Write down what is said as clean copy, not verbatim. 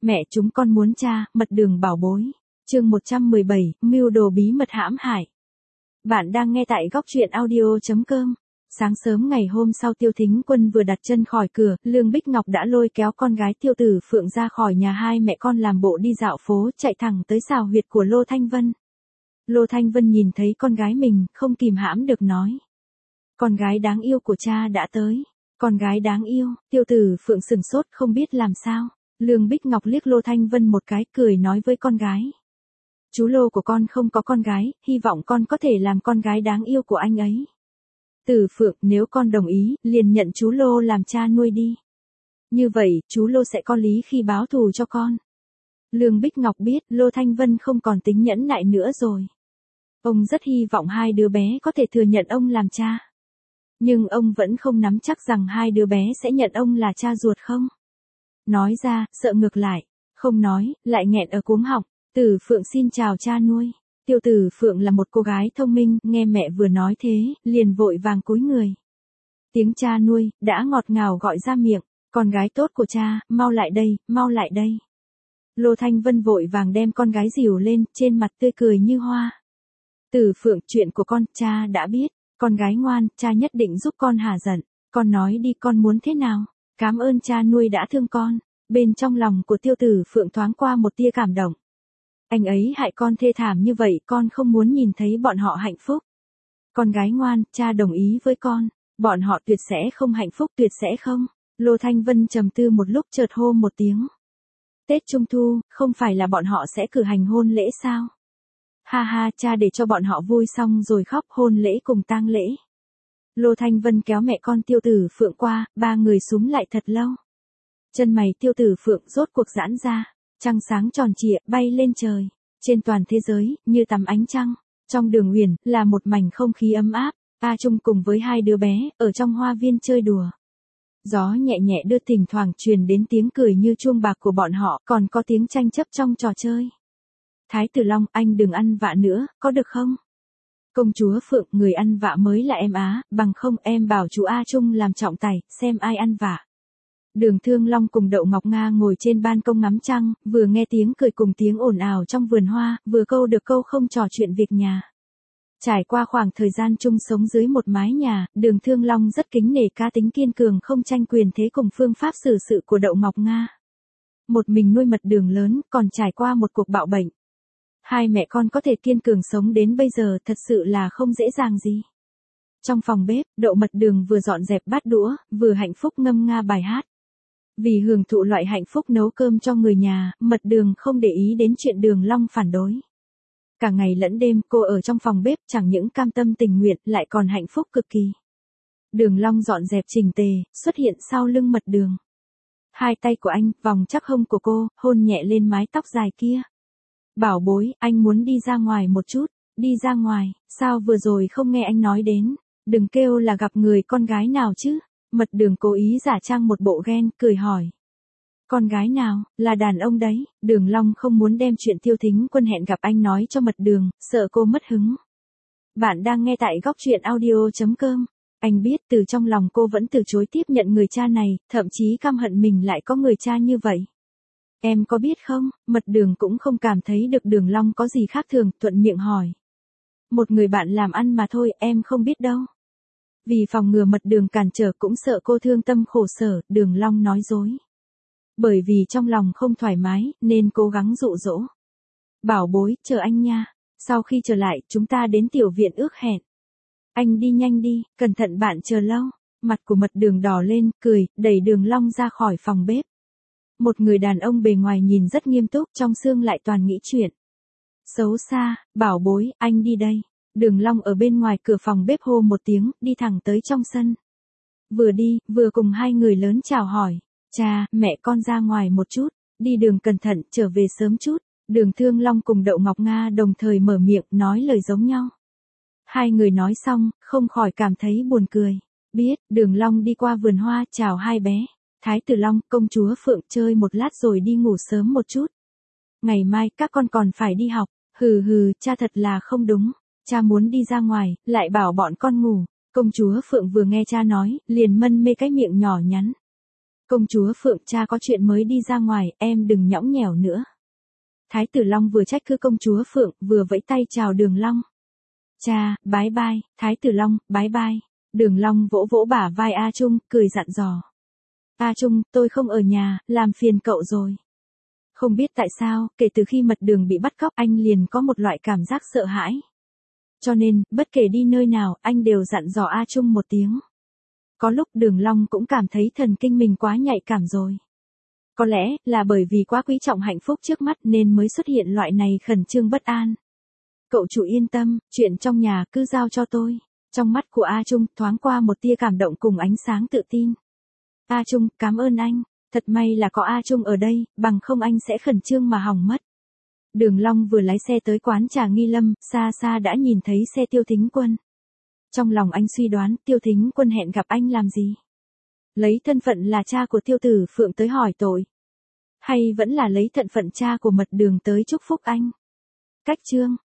Mẹ chúng con muốn cha, mật đường bảo bối. Chương 117, mưu đồ bí mật hãm hại. Bạn đang nghe tại góc truyện audio.com. Sáng sớm ngày hôm sau Tiêu Thính Quân vừa đặt chân khỏi cửa, Lương Bích Ngọc đã lôi kéo con gái Tiêu Tử Phượng ra khỏi nhà, hai mẹ con làm bộ đi dạo phố, chạy thẳng tới xào huyệt của Lô Thanh Vân. Lô Thanh Vân nhìn thấy con gái mình, không kìm hãm được nói. Con gái đáng yêu của cha đã tới. Con gái đáng yêu, Tiêu Tử Phượng sửng sốt không biết làm sao. Lương Bích Ngọc liếc Lô Thanh Vân một cái, cười nói với con gái. Chú Lô của con không có con gái, hy vọng con có thể làm con gái đáng yêu của anh ấy. Tử Phượng, nếu con đồng ý, liền nhận chú Lô làm cha nuôi đi. Như vậy, chú Lô sẽ có lý khi báo thù cho con. Lương Bích Ngọc biết Lô Thanh Vân không còn tính nhẫn nại nữa rồi. Ông rất hy vọng hai đứa bé có thể thừa nhận ông làm cha. Nhưng ông vẫn không nắm chắc rằng hai đứa bé sẽ nhận ông là cha ruột không. Nói ra, sợ ngược lại. Không nói, lại nghẹn ở cuống họng. Tử Phượng xin chào cha nuôi. Tiêu Tử Phượng là một cô gái thông minh, nghe mẹ vừa nói thế, liền vội vàng cúi người. Tiếng cha nuôi, đã ngọt ngào gọi ra miệng. Con gái tốt của cha, mau lại đây, mau lại đây. Lô Thanh Vân vội vàng đem con gái dìu lên, trên mặt tươi cười như hoa. Tử Phượng, chuyện của con, cha đã biết. Con gái ngoan, cha nhất định giúp con hả giận. Con nói đi, con muốn thế nào? Cảm ơn cha nuôi đã thương con. Bên trong lòng của Tiêu Tử Phượng thoáng qua một tia cảm động. Anh ấy hại con thê thảm như vậy, con không muốn nhìn thấy bọn họ hạnh phúc. Con gái ngoan, cha đồng ý với con. Bọn họ tuyệt sẽ không hạnh phúc, tuyệt sẽ không. Lô Thanh Vân trầm tư một lúc chợt hô một tiếng. Tết Trung Thu, không phải là bọn họ sẽ cử hành hôn lễ sao? Ha ha, cha để cho bọn họ vui xong rồi khóc, hôn lễ cùng tang lễ. Lô Thanh Vân kéo mẹ con Tiêu Tử Phượng qua, ba người súng lại thật lâu. Chân mày Tiêu Tử Phượng rốt cuộc giãn ra, trăng sáng tròn trịa bay lên trời. Trên toàn thế giới, như tắm ánh trăng. Trong Đường Uyển, là một mảnh không khí ấm áp. A Trung cùng với hai đứa bé, ở trong hoa viên chơi đùa. Gió nhẹ nhẹ đưa, thỉnh thoảng truyền đến tiếng cười như chuông bạc của bọn họ, còn có tiếng tranh chấp trong trò chơi. Thái tử Long, anh đừng ăn vạ nữa, có được không? Công chúa Phượng, người ăn vạ mới là em á, bằng không em bảo chú A Trung làm trọng tài, xem ai ăn vạ. Đường Thương Long cùng Đậu Ngọc Nga ngồi trên ban công ngắm trăng, vừa nghe tiếng cười cùng tiếng ồn ào trong vườn hoa, vừa câu được câu không trò chuyện việc nhà. Trải qua khoảng thời gian chung sống dưới một mái nhà, Đường Thương Long rất kính nể cá tính kiên cường không tranh quyền thế cùng phương pháp xử sự của Đậu Ngọc Nga. Một mình nuôi mật đường lớn, còn trải qua một cuộc bạo bệnh. Hai mẹ con có thể kiên cường sống đến bây giờ thật sự là không dễ dàng gì. Trong phòng bếp, Đậu Mật Đường vừa dọn dẹp bát đũa, vừa hạnh phúc ngâm nga bài hát. Vì hưởng thụ loại hạnh phúc nấu cơm cho người nhà, Mật Đường không để ý đến chuyện Đường Long phản đối. Cả ngày lẫn đêm cô ở trong phòng bếp chẳng những cam tâm tình nguyện lại còn hạnh phúc cực kỳ. Đường Long dọn dẹp chỉnh tề, xuất hiện sau lưng Mật Đường. Hai tay của anh vòng chắc hông của cô, hôn nhẹ lên mái tóc dài kia. Bảo bối, anh muốn đi ra ngoài một chút. Đi ra ngoài, sao vừa rồi không nghe anh nói đến. Đừng kêu là gặp người con gái nào chứ. Mật Đường cố ý giả trang một bộ ghen, cười hỏi. Con gái nào, là đàn ông đấy. Đường Long không muốn đem chuyện Tiêu Thính Quân hẹn gặp anh nói cho Mật Đường, sợ cô mất hứng. Bạn đang nghe tại góc truyện audio.com. Anh biết từ trong lòng cô vẫn từ chối tiếp nhận người cha này, thậm chí căm hận mình lại có người cha như vậy. Em có biết không, Mật Đường cũng không cảm thấy được Đường Long có gì khác thường, thuận miệng hỏi. Một người bạn làm ăn mà thôi, em không biết đâu. Vì phòng ngừa Mật Đường cản trở cũng sợ cô thương tâm khổ sở, Đường Long nói dối. Bởi vì trong lòng không thoải mái, nên cố gắng dụ dỗ. Bảo bối, chờ anh nha. Sau khi trở lại, chúng ta đến tiểu viện ước hẹn. Anh đi nhanh đi, cẩn thận bạn chờ lâu. Mặt của Mật Đường đỏ lên, cười, đẩy Đường Long ra khỏi phòng bếp. Một người đàn ông bề ngoài nhìn rất nghiêm túc, trong xương lại toàn nghĩ chuyện. Xấu xa, bảo bối, anh đi đây. Đường Long ở bên ngoài cửa phòng bếp hô một tiếng, đi thẳng tới trong sân. Vừa đi, vừa cùng hai người lớn chào hỏi. Cha, mẹ con ra ngoài một chút, đi đường cẩn thận, trở về sớm chút. Đường Thương Long cùng Đậu Ngọc Nga đồng thời mở miệng, nói lời giống nhau. Hai người nói xong, không khỏi cảm thấy buồn cười. Biết, Đường Long đi qua vườn hoa, chào hai bé. Thái tử Long, công chúa Phượng chơi một lát rồi đi ngủ sớm một chút. Ngày mai các con còn phải đi học. Hừ hừ, cha thật là không đúng. Cha muốn đi ra ngoài, lại bảo bọn con ngủ. Công chúa Phượng vừa nghe cha nói, liền mân mê cái miệng nhỏ nhắn. Công chúa Phượng, cha có chuyện mới đi ra ngoài, em đừng nhõng nhẽo nữa. Thái tử Long vừa trách cứ công chúa Phượng, vừa vẫy tay chào Đường Long. Cha, bái bai, Thái tử Long, bái bai. Đường Long vỗ vỗ bả vai A Trung, cười dặn dò. A Trung, tôi không ở nhà, làm phiền cậu rồi. Không biết tại sao, kể từ khi Mật Đường bị bắt cóc anh liền có một loại cảm giác sợ hãi. Cho nên, bất kể đi nơi nào, anh đều dặn dò A Trung một tiếng. Có lúc Đường Long cũng cảm thấy thần kinh mình quá nhạy cảm rồi. Có lẽ là bởi vì quá quý trọng hạnh phúc trước mắt nên mới xuất hiện loại này khẩn trương bất an. Cậu chủ yên tâm, chuyện trong nhà cứ giao cho tôi. Trong mắt của A Trung thoáng qua một tia cảm động cùng ánh sáng tự tin. A Trung, cảm ơn anh. Thật may là có A Trung ở đây, bằng không anh sẽ khẩn trương mà hỏng mất. Đường Long vừa lái xe tới quán trà Nghi Lâm, xa xa đã nhìn thấy xe Tiêu Thính Quân. Trong lòng anh suy đoán Tiêu Thính Quân hẹn gặp anh làm gì? Lấy thân phận là cha của Tiêu Tử Phượng tới hỏi tội? Hay vẫn là lấy thân phận cha của Mật Đường tới chúc phúc anh? Cách chương